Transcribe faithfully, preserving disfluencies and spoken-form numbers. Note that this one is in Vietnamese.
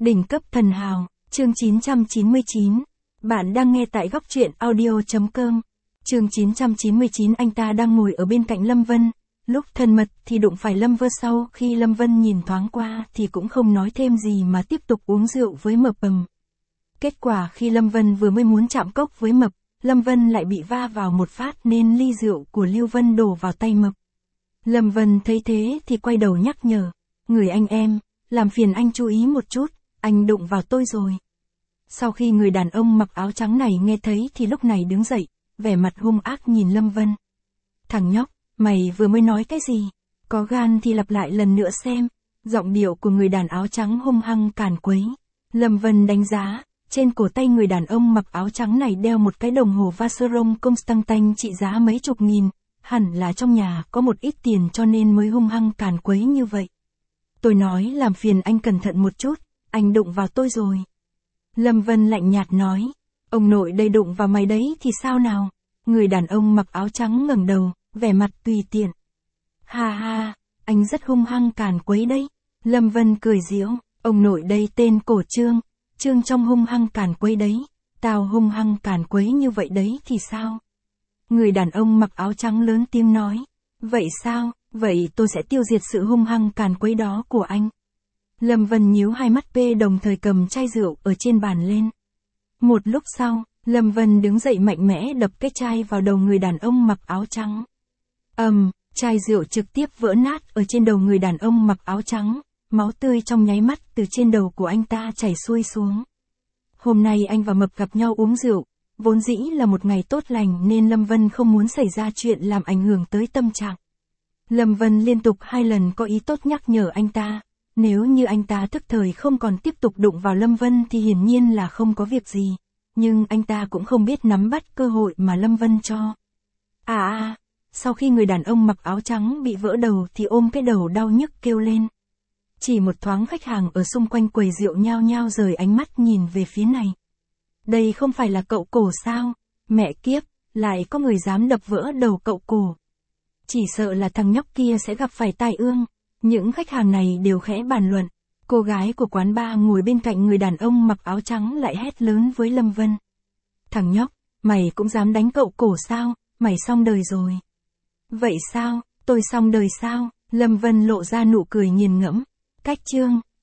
Đỉnh cấp thần hào, chương chín trăm chín mươi chín. Bạn đang nghe tại góc truyện audio.com. Chương chín trăm chín mươi chín. Anh ta đang ngồi ở bên cạnh Lâm Vân. Lúc thân mật thì đụng phải Lâm Vân, sau khi Lâm Vân nhìn thoáng qua thì cũng không nói thêm gì mà tiếp tục uống rượu với Mập Ầm. Kết quả khi Lâm Vân vừa mới muốn chạm cốc với Mập, Lâm Vân lại bị va vào một phát nên ly rượu của Lưu Vân đổ vào tay Mập. Lâm Vân thấy thế thì quay đầu nhắc nhở, người anh em, làm phiền anh chú ý một chút, anh đụng vào tôi rồi. Sau khi người đàn ông mặc áo trắng này nghe thấy thì lúc này đứng dậy, vẻ mặt hung ác nhìn Lâm Vân. Thằng nhóc, mày vừa mới nói cái gì? Có gan thì lặp lại lần nữa xem. Giọng điệu của người đàn áo trắng hung hăng càn quấy. Lâm Vân đánh giá, trên cổ tay người đàn ông mặc áo trắng này đeo một cái đồng hồ Vacheron Constantin trị giá mấy chục nghìn, hẳn là trong nhà có một ít tiền cho nên mới hung hăng càn quấy như vậy. Tôi nói làm phiền anh cẩn thận một chút, anh đụng vào tôi rồi. Lâm Vân lạnh nhạt nói, ông nội đây đụng vào mày đấy thì sao nào? Người đàn ông mặc áo trắng ngẩng đầu, vẻ mặt tùy tiện. Ha ha, anh rất hung hăng càn quấy đấy. Lâm Vân cười giễu, ông nội đây tên cổ Trương, Trương trong hung hăng càn quấy đấy, tao hung hăng càn quấy như vậy đấy thì sao? Người đàn ông mặc áo trắng lớn tiếng nói, vậy sao, vậy tôi sẽ tiêu diệt sự hung hăng càn quấy đó của anh. Lâm Vân nhíu hai mắt p đồng thời cầm chai rượu ở trên bàn lên. Một lúc sau, Lâm Vân đứng dậy mạnh mẽ đập cái chai vào đầu người đàn ông mặc áo trắng. Ầm, um, chai rượu trực tiếp vỡ nát ở trên đầu người đàn ông mặc áo trắng, máu tươi trong nháy mắt từ trên đầu của anh ta chảy xuôi xuống. Hôm nay anh và Mập gặp nhau uống rượu, vốn dĩ là một ngày tốt lành nên Lâm Vân không muốn xảy ra chuyện làm ảnh hưởng tới tâm trạng. Lâm Vân liên tục hai lần có ý tốt nhắc nhở anh ta, nếu như anh ta thức thời không còn tiếp tục đụng vào Lâm Vân thì hiển nhiên là không có việc gì, nhưng anh ta cũng không biết nắm bắt cơ hội mà Lâm Vân cho. À à, sau khi người đàn ông mặc áo trắng bị vỡ đầu thì ôm cái đầu đau nhức kêu lên. Chỉ một thoáng khách hàng ở xung quanh quầy rượu nhao nhao rời ánh mắt nhìn về phía này. Đây không phải là cậu cổ sao? Mẹ kiếp, lại có người dám đập vỡ đầu cậu cổ. Chỉ sợ là thằng nhóc kia sẽ gặp phải tai ương. Những khách hàng này đều khẽ bàn luận. Cô gái của quán bar ngồi bên cạnh người đàn ông mặc áo trắng lại hét lớn với Lâm Vân. Thằng nhóc, mày cũng dám đánh cậu cổ sao? Mày xong đời rồi. Vậy sao? Tôi xong đời sao? Lâm Vân lộ ra nụ cười nghiền ngẫm. Cách chương